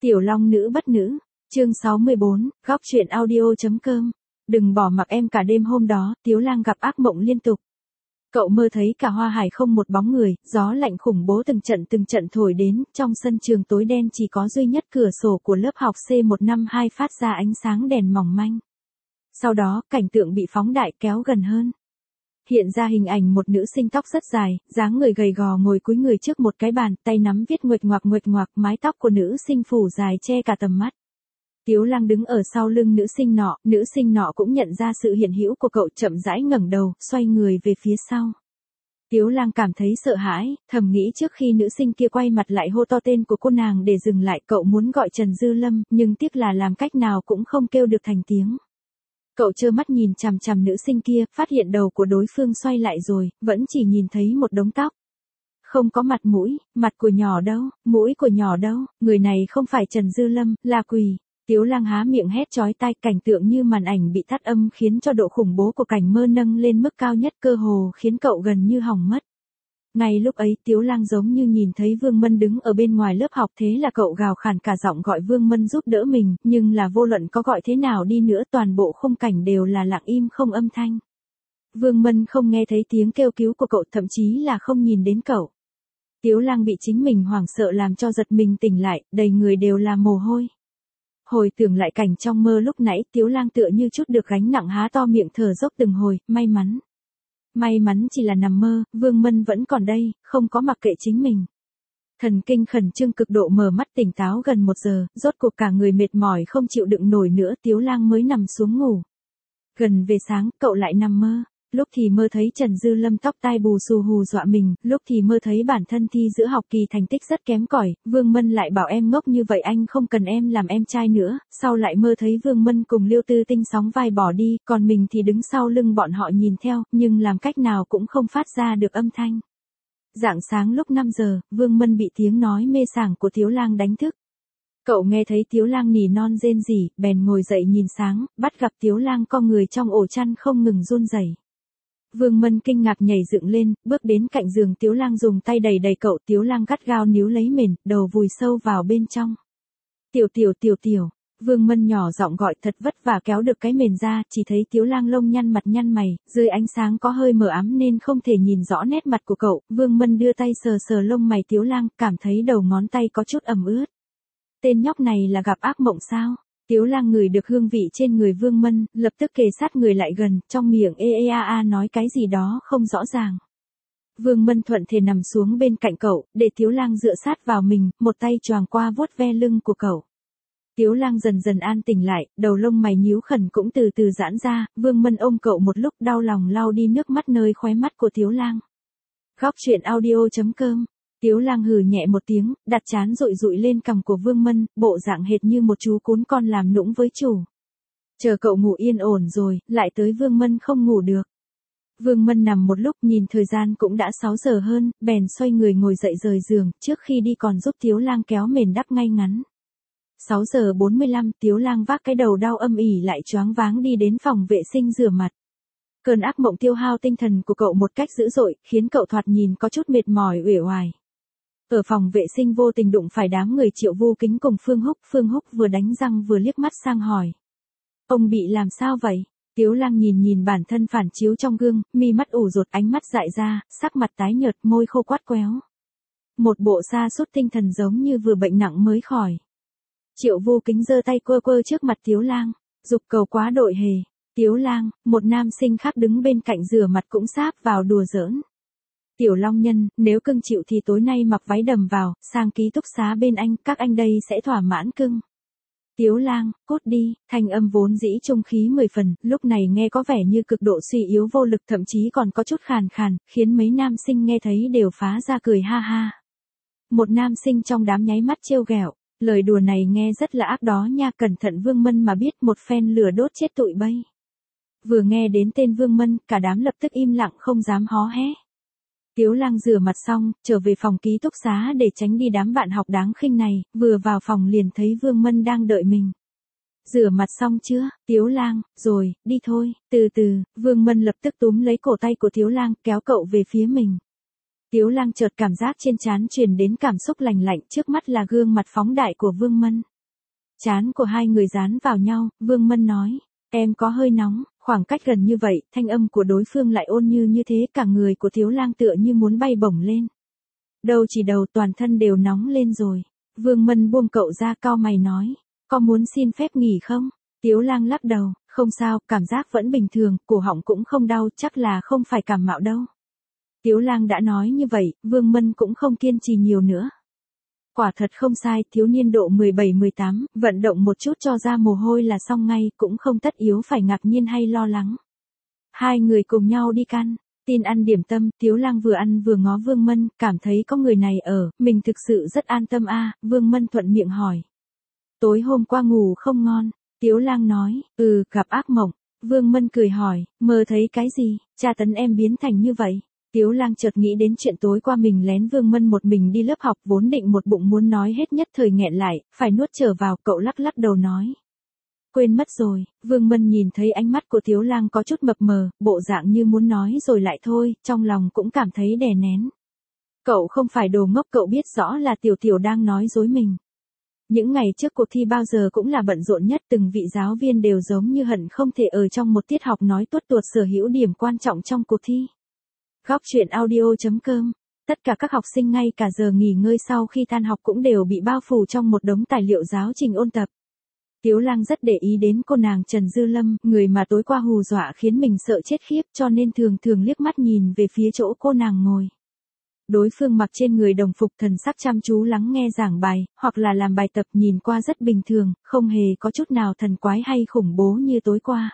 Tiểu Long nữ bất nữ, chương 64, góc truyện audio.com. Đừng bỏ mặc em. Cả đêm hôm đó, Tiếu Lang gặp ác mộng liên tục. Cậu mơ thấy cả Hoa Hải không một bóng người, gió lạnh khủng bố từng trận thổi đến, trong sân trường tối đen chỉ có duy nhất cửa sổ của lớp học C152 phát ra ánh sáng đèn mỏng manh. Sau đó, cảnh tượng bị phóng đại kéo gần hơn. Hiện ra hình ảnh một nữ sinh tóc rất dài, dáng người gầy gò ngồi cúi người trước một cái bàn, tay nắm viết nguệch ngoạc, mái tóc của nữ sinh phủ dài che cả tầm mắt. Tiếu Lang đứng ở sau lưng nữ sinh nọ cũng nhận ra sự hiện hữu của cậu, chậm rãi ngẩng đầu, xoay người về phía sau. Tiếu Lang cảm thấy sợ hãi, thầm nghĩ trước khi nữ sinh kia quay mặt lại hô to tên của cô nàng để dừng lại, cậu muốn gọi Trần Dư Lâm, nhưng tiếc là làm cách nào cũng không kêu được thành tiếng. Cậu trơ mắt nhìn chằm chằm nữ sinh kia, phát hiện đầu của đối phương xoay lại rồi, vẫn chỉ nhìn thấy một đống tóc. Không có mặt mũi, mặt của nhỏ đâu, mũi của nhỏ đâu, người này không phải Trần Dư Lâm, là quỷ. Tiếu Lang há miệng hét chói tai, cảnh tượng như màn ảnh bị tắt âm khiến cho độ khủng bố của cảnh mơ nâng lên mức cao nhất, cơ hồ khiến cậu gần như hỏng mất. Ngay lúc ấy Tiếu Lang giống như nhìn thấy Vương Mân đứng ở bên ngoài lớp học, thế là cậu gào khàn cả giọng gọi Vương Mân giúp đỡ mình, nhưng là vô luận có gọi thế nào đi nữa toàn bộ khung cảnh đều là lặng im không âm thanh. Vương Mân không nghe thấy tiếng kêu cứu của cậu, thậm chí là không nhìn đến cậu. Tiếu Lang bị chính mình hoảng sợ làm cho giật mình tỉnh lại, đầy người đều là mồ hôi. Hồi tưởng lại cảnh trong mơ lúc nãy, Tiếu Lang tựa như chút được gánh nặng há to miệng thở dốc từng hồi, may mắn chỉ là nằm mơ, Vương Mân vẫn còn đây, không có mặc kệ chính mình. Thần kinh khẩn trương cực độ, mở mắt tỉnh táo gần 1 giờ, rốt cuộc cả người mệt mỏi không chịu đựng nổi nữa, Tiếu Lang mới nằm xuống ngủ. Gần về sáng, cậu lại nằm mơ. Lúc thì mơ thấy Trần Dư Lâm tóc tai bù xù hù dọa mình, lúc thì mơ thấy bản thân thi giữa học kỳ thành tích rất kém cỏi, Vương Mân lại bảo em ngốc như vậy anh không cần em làm em trai nữa, sau lại mơ thấy Vương Mân cùng Liêu Tư Tinh sóng vai bỏ đi, còn mình thì đứng sau lưng bọn họ nhìn theo, nhưng làm cách nào cũng không phát ra được âm thanh. Rạng sáng lúc 5 giờ, Vương Mân bị tiếng nói mê sảng của Tiếu Lang đánh thức. Cậu nghe thấy Tiếu Lang nỉ non rên rỉ, bèn ngồi dậy nhìn sáng, bắt gặp Tiếu Lang co người trong ổ chăn không ngừng run rẩy. Vương Mân kinh ngạc nhảy dựng lên, bước đến cạnh giường Tiếu Lang, dùng tay đẩy cậu. Tiếu Lang gắt gao níu lấy mền, đầu vùi sâu vào bên trong. Tiểu. Vương Mân nhỏ giọng gọi, thật vất vả kéo được cái mền ra, chỉ thấy Tiếu Lang lông nhăn mặt nhăn mày, dưới ánh sáng có hơi mờ ám nên không thể nhìn rõ nét mặt của cậu. Vương Mân đưa tay sờ lông mày Tiếu Lang, cảm thấy đầu ngón tay có chút ẩm ướt. Tên nhóc này là gặp ác mộng sao? Tiếu Lang ngửi được hương vị trên người Vương Mân, lập tức kề sát người lại gần, trong miệng nói cái gì đó không rõ ràng. Vương Mân thuận thể nằm xuống bên cạnh cậu, để Tiếu Lang dựa sát vào mình, một tay choàng qua vuốt ve lưng của cậu. Tiếu Lang dần an tỉnh lại, đầu lông mày nhíu khẩn cũng từ từ giãn ra, Vương Mân ôm cậu một lúc, đau lòng lau đi nước mắt nơi khóe mắt của Tiếu Lang. Góc truyện audio.com. Tiếu Lang hừ nhẹ một tiếng, đặt trán dụi lên cằm của Vương Mân, bộ dạng hệt như một chú cún con làm nũng với chủ. Chờ cậu ngủ yên ổn rồi, lại tới Vương Mân không ngủ được. Vương Mân nằm một lúc, nhìn thời gian cũng đã 6 giờ hơn, bèn xoay người ngồi dậy rời giường, trước khi đi còn giúp Tiếu Lang kéo mền đắp ngay ngắn. 6 giờ 45, Tiếu Lang vác cái đầu đau âm ỉ lại choáng váng đi đến phòng vệ sinh rửa mặt. Cơn ác mộng tiêu hao tinh thần của cậu một cách dữ dội, khiến cậu thoạt nhìn có chút mệt mỏi uể oải. Ở phòng vệ sinh vô tình đụng phải đám người Triệu Vu Kính cùng Phương Húc vừa đánh răng vừa liếc mắt sang hỏi. Ông bị làm sao vậy? Tiếu Lang nhìn bản thân phản chiếu trong gương, mi mắt ủ rột, ánh mắt dại ra, sắc mặt tái nhợt, môi khô quắt quéo. Một bộ sa sút tinh thần giống như vừa bệnh nặng mới khỏi. Triệu Vu Kính giơ tay quơ trước mặt Tiếu Lang, dục cầu quá đội hề. Tiếu Lang, một nam sinh khác đứng bên cạnh rửa mặt cũng sáp vào đùa giỡn. Tiểu Long Nhân, nếu cưng chịu thì tối nay mặc váy đầm vào, sang ký túc xá bên anh, các anh đây sẽ thỏa mãn cưng. Tiếu Lang, cút đi, thanh âm vốn dĩ trung khí 10 phần, lúc này nghe có vẻ như cực độ suy yếu vô lực, thậm chí còn có chút khàn, khiến mấy nam sinh nghe thấy đều phá ra cười ha ha. Một nam sinh trong đám nháy mắt trêu ghẹo, lời đùa này nghe rất là ác đó nha, cẩn thận Vương Mân mà biết một phen lửa đốt chết tụi bay. Vừa nghe đến tên Vương Mân, cả đám lập tức im lặng không dám hó hé. Tiếu Lang rửa mặt xong, trở về phòng ký túc xá để tránh đi đám bạn học đáng khinh này, vừa vào phòng liền thấy Vương Mân đang đợi mình. Rửa mặt xong chưa, Tiếu Lang? Rồi, đi thôi, từ từ. Vương Mân lập tức túm lấy cổ tay của Tiếu Lang, kéo cậu về phía mình. Tiếu Lang chợt cảm giác trên trán truyền đến cảm xúc lạnh lạnh, trước mắt là gương mặt phóng đại của Vương Mân. Trán của hai người dán vào nhau, Vương Mân nói. Em có hơi nóng, khoảng cách gần như vậy, thanh âm của đối phương lại ôn như thế, cả người của Tiếu Lang tựa như muốn bay bổng lên. Đâu chỉ đầu, toàn thân đều nóng lên rồi. Vương Mân buông cậu ra, cau mày nói. Có muốn xin phép nghỉ không? Tiếu Lang lắc đầu, không sao, cảm giác vẫn bình thường, cổ họng cũng không đau, chắc là không phải cảm mạo đâu. Tiếu Lang đã nói như vậy, Vương Mân cũng không kiên trì nhiều nữa. Quả thật không sai, thiếu niên độ 17-18, vận động một chút cho ra mồ hôi là xong ngay, cũng không tất yếu phải ngạc nhiên hay lo lắng. Hai người cùng nhau đi căn tin ăn điểm tâm, Tiếu Lang vừa ăn vừa ngó Vương Mân, cảm thấy có người này ở, mình thực sự rất an tâm a. Vương Mân thuận miệng hỏi. Tối hôm qua ngủ không ngon, Tiếu Lang nói, gặp ác mộng. Vương Mân cười hỏi, mơ thấy cái gì, tra tấn em biến thành như vậy. Tiếu Lang chợt nghĩ đến chuyện tối qua mình lén Vương Mân một mình đi lớp học, vốn định một bụng muốn nói hết, nhất thời nghẹn lại, phải nuốt trở vào, cậu lắc lắc đầu nói. Quên mất rồi. Vương Mân nhìn thấy ánh mắt của Tiếu Lang có chút mập mờ, bộ dạng như muốn nói rồi lại thôi, trong lòng cũng cảm thấy đè nén. Cậu không phải đồ ngốc, cậu biết rõ là Tiểu Tiểu đang nói dối mình. Những ngày trước cuộc thi bao giờ cũng là bận rộn nhất, từng vị giáo viên đều giống như hận không thể ở trong một tiết học nói tuốt tuột sở hữu điểm quan trọng trong cuộc thi. Góc truyện audio.com. Tất cả các học sinh ngay cả giờ nghỉ ngơi sau khi tan học cũng đều bị bao phủ trong một đống tài liệu giáo trình ôn tập. Tiếu Lang rất để ý đến cô nàng Trần Dư Lâm, người mà tối qua hù dọa khiến mình sợ chết khiếp, cho nên thường thường liếc mắt nhìn về phía chỗ cô nàng ngồi. Đối phương mặc trên người đồng phục, thần sắc chăm chú lắng nghe giảng bài, hoặc là làm bài tập, nhìn qua rất bình thường, không hề có chút nào thần quái hay khủng bố như tối qua.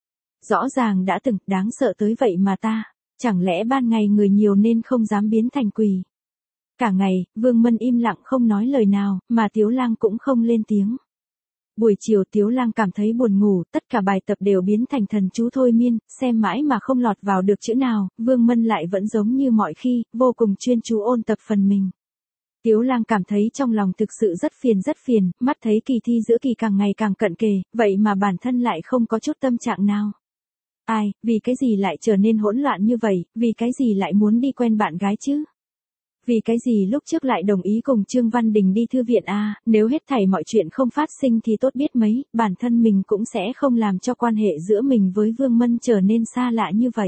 Rõ ràng đã từng đáng sợ tới vậy mà ta, chẳng lẽ ban ngày người nhiều nên không dám biến thành quỷ. Cả ngày, Vương Mân im lặng không nói lời nào, mà Tiếu Lang cũng không lên tiếng. Buổi chiều Tiếu Lang cảm thấy buồn ngủ, tất cả bài tập đều biến thành thần chú thôi miên, xem mãi mà không lọt vào được chữ nào, Vương Mân lại vẫn giống như mọi khi, vô cùng chuyên chú ôn tập phần mình. Tiếu Lang cảm thấy trong lòng thực sự rất phiền, mắt thấy kỳ thi giữa kỳ càng ngày càng cận kề, vậy mà bản thân lại không có chút tâm trạng nào. Ai, vì cái gì lại trở nên hỗn loạn như vậy, vì cái gì lại muốn đi quen bạn gái chứ? Vì cái gì lúc trước lại đồng ý cùng Trương Văn Đình đi thư viện a, nếu hết thảy mọi chuyện không phát sinh thì tốt biết mấy, bản thân mình cũng sẽ không làm cho quan hệ giữa mình với Vương Mân trở nên xa lạ như vậy.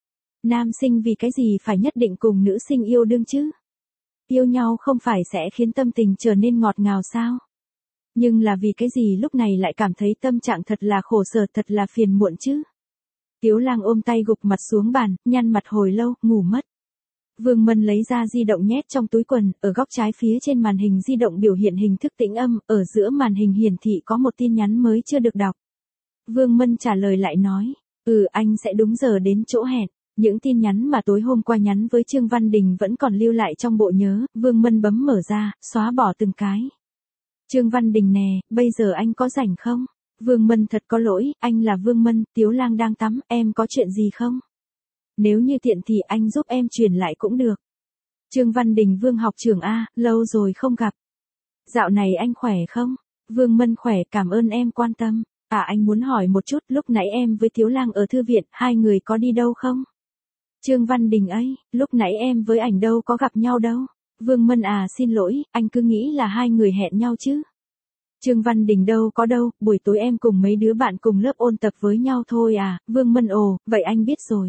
Nam sinh vì cái gì phải nhất định cùng nữ sinh yêu đương chứ? Yêu nhau không phải sẽ khiến tâm tình trở nên ngọt ngào sao? Nhưng là vì cái gì lúc này lại cảm thấy tâm trạng thật là khổ sở, thật là phiền muộn chứ? Tiếu Lang ôm tay gục mặt xuống bàn, nhăn mặt hồi lâu, ngủ mất. Vương Mân lấy ra di động nhét trong túi quần, ở góc trái phía trên màn hình di động biểu hiện hình thức tĩnh âm, ở giữa màn hình hiển thị có một tin nhắn mới chưa được đọc. Vương Mân trả lời lại nói, anh sẽ đúng giờ đến chỗ hẹn. Những tin nhắn mà tối hôm qua nhắn với Trương Văn Đình vẫn còn lưu lại trong bộ nhớ, Vương Mân bấm mở ra, xóa bỏ từng cái. Trương Văn Đình nè, bây giờ anh có rảnh không? Vương Mân thật có lỗi, anh là Vương Mân, Tiếu Lang đang tắm, em có chuyện gì không? Nếu như tiện thì anh giúp em truyền lại cũng được. Trương Văn Đình, Vương học trưởng a, lâu rồi không gặp. Dạo này anh khỏe không? Vương Mân khỏe, cảm ơn em quan tâm. Anh muốn hỏi một chút, lúc nãy em với Tiếu Lang ở thư viện, hai người có đi đâu không? Trương Văn Đình ấy, lúc nãy em với ảnh đâu có gặp nhau đâu. Vương Mân xin lỗi, anh cứ nghĩ là hai người hẹn nhau chứ. Trương Văn Đình đâu có đâu, buổi tối em cùng mấy đứa bạn cùng lớp ôn tập với nhau thôi à. Vương Mân ồ, vậy anh biết rồi.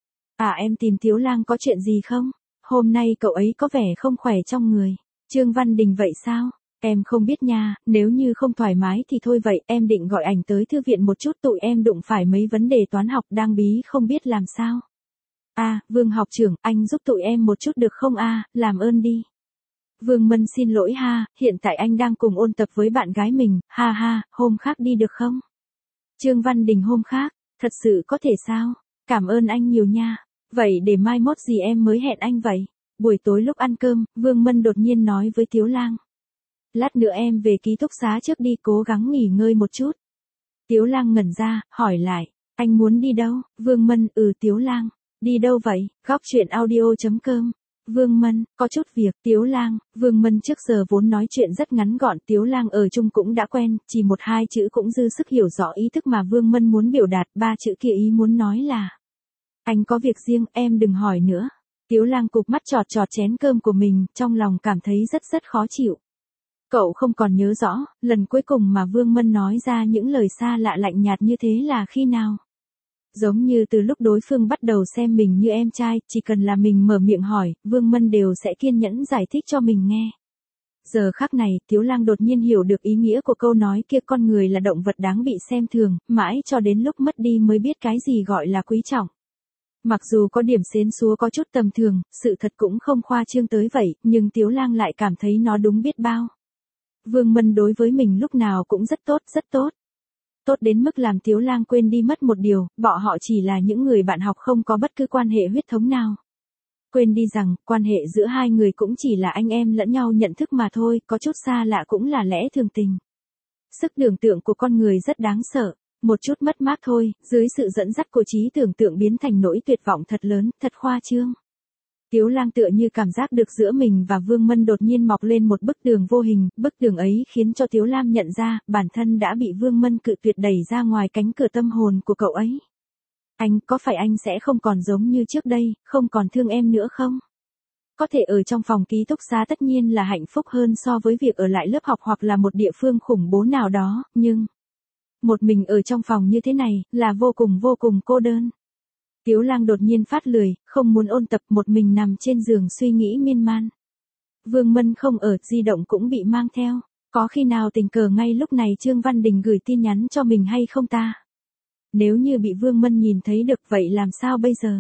Em tìm Tiếu Lang có chuyện gì không? Hôm nay cậu ấy có vẻ không khỏe trong người. Trương Văn Đình vậy sao? Em không biết nha, nếu như không thoải mái thì thôi vậy, em định gọi ảnh tới thư viện một chút, tụi em đụng phải mấy vấn đề toán học đang bí không biết làm sao. Vương học trưởng, anh giúp tụi em một chút được không làm ơn đi. Vương Mân xin lỗi ha, hiện tại anh đang cùng ôn tập với bạn gái mình, hôm khác đi được không? Trương Văn Đình hôm khác, thật sự có thể sao? Cảm ơn anh nhiều nha. Vậy để mai mốt gì em mới hẹn anh vậy? Buổi tối lúc ăn cơm, Vương Mân đột nhiên nói với Tiếu Lang. Lát nữa em về ký túc xá trước đi, cố gắng nghỉ ngơi một chút. Tiếu Lang ngẩn ra, hỏi lại, anh muốn đi đâu? Vương Mân, Tiếu Lang, đi đâu vậy? Góc truyện audio.com. Vương Mân, có chút việc. Tiếu Lang, Vương Mân trước giờ vốn nói chuyện rất ngắn gọn, Tiếu Lang ở chung cũng đã quen, chỉ 1-2 chữ cũng dư sức hiểu rõ ý thức mà Vương Mân muốn biểu đạt, 3 chữ kia ý muốn nói là: anh có việc riêng, em đừng hỏi nữa. Tiếu Lang cụp mắt chọt chọt chén cơm của mình, trong lòng cảm thấy rất khó chịu. Cậu không còn nhớ rõ, lần cuối cùng mà Vương Mân nói ra những lời xa lạ lạnh nhạt như thế là khi nào? Giống như từ lúc đối phương bắt đầu xem mình như em trai, chỉ cần là mình mở miệng hỏi, Vương Mân đều sẽ kiên nhẫn giải thích cho mình nghe. Giờ khắc này, Tiếu Lang đột nhiên hiểu được ý nghĩa của câu nói kia, con người là động vật đáng bị xem thường, mãi cho đến lúc mất đi mới biết cái gì gọi là quý trọng. Mặc dù có điểm xến xúa có chút tầm thường, sự thật cũng không khoa trương tới vậy, nhưng Tiếu Lang lại cảm thấy nó đúng biết bao. Vương Mân đối với mình lúc nào cũng rất tốt, rất tốt. Tốt đến mức làm Tiếu Lang quên đi mất một điều, bọn họ chỉ là những người bạn học không có bất cứ quan hệ huyết thống nào. Quên đi rằng, quan hệ giữa hai người cũng chỉ là anh em lẫn nhau nhận thức mà thôi, có chút xa lạ cũng là lẽ thường tình. Sức tưởng tượng của con người rất đáng sợ, một chút mất mát thôi, dưới sự dẫn dắt của trí tưởng tượng biến thành nỗi tuyệt vọng thật lớn, thật khoa trương. Tiếu Lang tựa như cảm giác được giữa mình và Vương Mân đột nhiên mọc lên một bức tường vô hình, bức tường ấy khiến cho Tiếu Lang nhận ra, bản thân đã bị Vương Mân cự tuyệt đẩy ra ngoài cánh cửa tâm hồn của cậu ấy. Anh, có phải anh sẽ không còn giống như trước đây, không còn thương em nữa không? Có thể ở trong phòng ký túc xá tất nhiên là hạnh phúc hơn so với việc ở lại lớp học hoặc là một địa phương khủng bố nào đó, nhưng một mình ở trong phòng như thế này, là vô cùng cô đơn. Tiếu Lang đột nhiên phát lười, không muốn ôn tập, một mình nằm trên giường suy nghĩ miên man. Vương Mân không ở, di động cũng bị mang theo. Có khi nào tình cờ ngay lúc này Trương Văn Đình gửi tin nhắn cho mình hay không ta? Nếu như bị Vương Mân nhìn thấy được vậy làm sao bây giờ?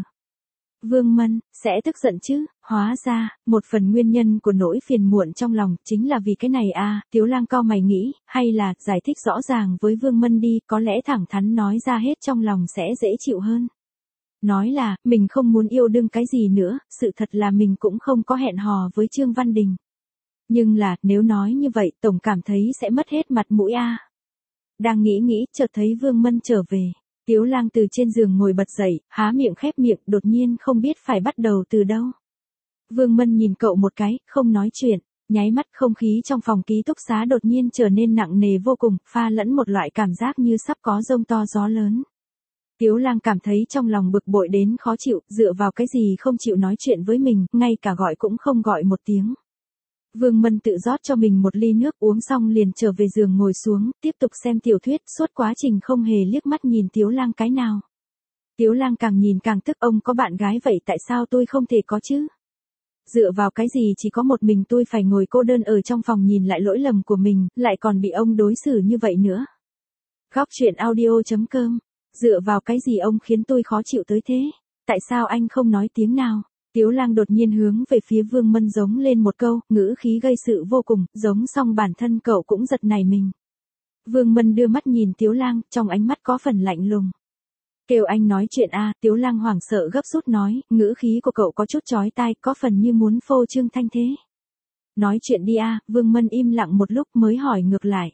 Vương Mân, sẽ tức giận chứ? Hóa ra, một phần nguyên nhân của nỗi phiền muộn trong lòng, chính là vì cái này à, Tiếu Lang cau mày nghĩ, hay là, giải thích rõ ràng với Vương Mân đi, có lẽ thẳng thắn nói ra hết trong lòng sẽ dễ chịu hơn. Nói là, mình không muốn yêu đương cái gì nữa, sự thật là mình cũng không có hẹn hò với Trương Văn Đình. Nhưng là, nếu nói như vậy, tổng cảm thấy sẽ mất hết mặt mũi a. Đang nghĩ, chợt thấy Vương Mân trở về. Tiếu Lang từ trên giường ngồi bật dậy, há miệng khép miệng, đột nhiên không biết phải bắt đầu từ đâu. Vương Mân nhìn cậu một cái, không nói chuyện, nháy mắt không khí trong phòng ký túc xá đột nhiên trở nên nặng nề vô cùng, pha lẫn một loại cảm giác như sắp có giông to gió lớn. Tiếu Lang cảm thấy trong lòng bực bội đến khó chịu, dựa vào cái gì không chịu nói chuyện với mình, ngay cả gọi cũng không gọi một tiếng. Vương Mân tự rót cho mình một ly nước, uống xong liền trở về giường ngồi xuống, tiếp tục xem tiểu thuyết, suốt quá trình không hề liếc mắt nhìn Tiếu Lang cái nào. Tiếu Lang càng nhìn càng tức, ông có bạn gái vậy tại sao tôi không thể có chứ? Dựa vào cái gì chỉ có một mình tôi phải ngồi cô đơn ở trong phòng nhìn lại lỗi lầm của mình, lại còn bị ông đối xử như vậy nữa. Góc truyện audio.com. Dựa vào cái gì ông khiến tôi khó chịu tới thế? Tại sao anh không nói tiếng nào? Tiếu Lang đột nhiên hướng về phía Vương Mân giống lên một câu, ngữ khí gây sự vô cùng, giống xong bản thân cậu cũng giật nảy mình. Vương Mân đưa mắt nhìn Tiếu Lang, trong ánh mắt có phần lạnh lùng. Kêu anh nói chuyện a, Tiếu Lang hoảng sợ gấp rút nói, ngữ khí của cậu có chút chói tai, có phần như muốn phô trương thanh thế. Nói chuyện đi a, Vương Mân im lặng một lúc mới hỏi ngược lại.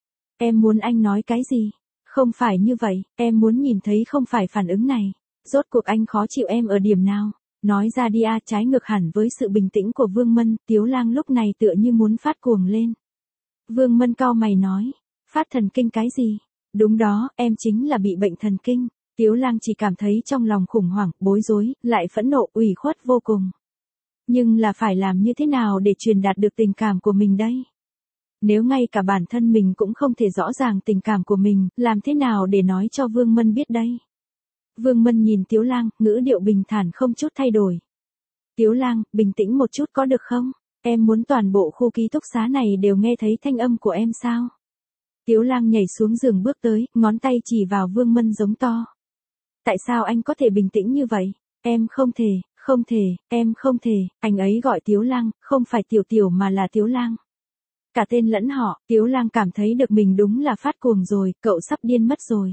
Em muốn anh nói cái gì? Không phải như vậy, em muốn nhìn thấy không phải phản ứng này. Rốt cuộc anh khó chịu em ở điểm nào? Nói ra đi a, trái ngược hẳn với sự bình tĩnh của Vương Mân, Tiếu Lang lúc này tựa như muốn phát cuồng lên. Vương Mân cau mày nói, phát thần kinh cái gì? Đúng đó, em chính là bị bệnh thần kinh. Tiếu Lang chỉ cảm thấy trong lòng khủng hoảng, bối rối, lại phẫn nộ, ủy khuất vô cùng. Nhưng là phải làm như thế nào để truyền đạt được tình cảm của mình đây? Nếu ngay cả bản thân mình cũng không thể rõ ràng tình cảm của mình, làm thế nào để nói cho Vương Mân biết đây? Vương Mân nhìn Tiếu Lang, ngữ điệu bình thản không chút thay đổi. Tiếu Lang, bình tĩnh một chút có được không? Em muốn toàn bộ khu ký túc xá này đều nghe thấy thanh âm của em sao? Tiếu Lang nhảy xuống giường bước tới, ngón tay chỉ vào Vương Mân giống to. Tại sao anh có thể bình tĩnh như vậy? Em không thể, em không thể. Anh ấy gọi Tiếu Lang, không phải Tiểu Tiểu mà là Tiếu Lang. Cả tên lẫn họ, Tiếu Lang cảm thấy được mình đúng là phát cuồng rồi, cậu sắp điên mất rồi.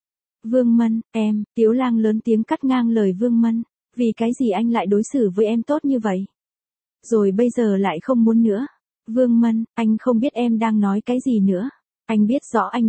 Vương Mân, em, Tiếu Lang lớn tiếng cắt ngang lời Vương Mân, vì cái gì anh lại đối xử với em tốt như vậy? Rồi bây giờ lại không muốn nữa. Vương Mân, anh không biết em đang nói cái gì nữa. Anh biết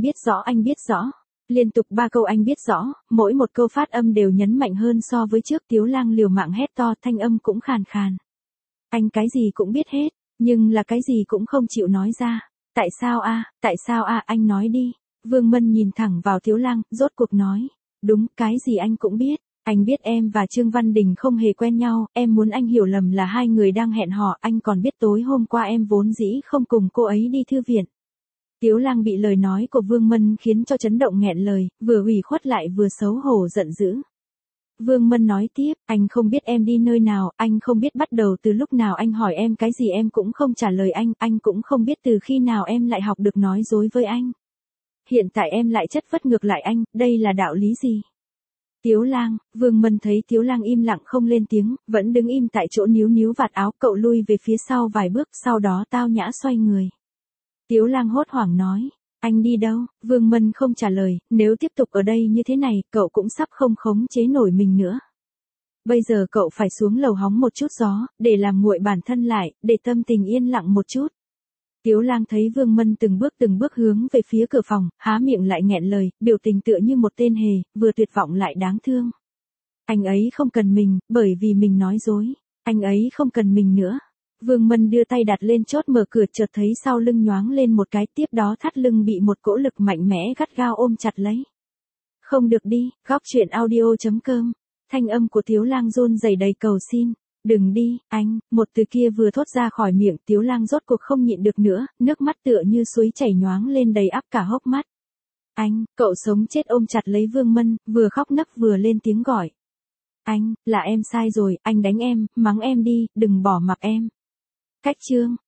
rõ. Liên tục 3 câu anh biết rõ, mỗi một câu phát âm đều nhấn mạnh hơn so với trước. Tiếu Lang liều mạng hét to, thanh âm cũng khàn khàn. Anh cái gì cũng biết hết, nhưng là cái gì cũng không chịu nói ra. Tại sao a, anh nói đi. Vương Mân nhìn thẳng vào Tiếu Lang, rốt cuộc nói. Đúng, cái gì anh cũng biết. Anh biết em và Trương Văn Đình không hề quen nhau, em muốn anh hiểu lầm là hai người đang hẹn hò, anh còn biết tối hôm qua em vốn dĩ không cùng cô ấy đi thư viện. Tiếu Lang bị lời nói của Vương Mân khiến cho chấn động nghẹn lời, vừa ủy khuất lại vừa xấu hổ giận dữ. Vương Mân nói tiếp, anh không biết em đi nơi nào, anh không biết bắt đầu từ lúc nào anh hỏi em cái gì em cũng không trả lời anh cũng không biết từ khi nào em lại học được nói dối với anh. Hiện tại em lại chất vấn ngược lại anh, đây là đạo lý gì? Tiếu Lang, Vương Mân thấy Tiếu Lang im lặng không lên tiếng, vẫn đứng im tại chỗ níu níu vạt áo, cậu lui về phía sau vài bước, sau đó tao nhã xoay người. Tiếu Lang hốt hoảng nói, anh đi đâu? Vương Mân không trả lời, nếu tiếp tục ở đây như thế này, cậu cũng sắp không khống chế nổi mình nữa. Bây giờ cậu phải xuống lầu hóng một chút gió, để làm nguội bản thân lại, để tâm tình yên lặng một chút. Tiếu Lang thấy Vương Mân từng bước hướng về phía cửa phòng, há miệng lại nghẹn lời, biểu tình tựa như một tên hề, vừa tuyệt vọng lại đáng thương. Anh ấy không cần mình, bởi vì mình nói dối. Anh ấy không cần mình nữa. Vương Mân đưa tay đặt lên chốt mở cửa, chợt thấy sau lưng nhoáng lên một cái, tiếp đó thắt lưng bị một cỗ lực mạnh mẽ gắt gao ôm chặt lấy. Không được đi, góc truyện audio.com. Thanh âm của Tiếu Lang run rẩy đầy cầu xin. Đừng đi, anh, một từ kia vừa thốt ra khỏi miệng, Tiếu Lang rốt cuộc không nhịn được nữa, nước mắt tựa như suối chảy nhoáng lên đầy ắp cả hốc mắt. Anh, cậu sống chết ôm chặt lấy Vương Mân, vừa khóc nấc vừa lên tiếng gọi. Anh, là em sai rồi, anh đánh em, mắng em đi, đừng bỏ mặc em. Cách chương.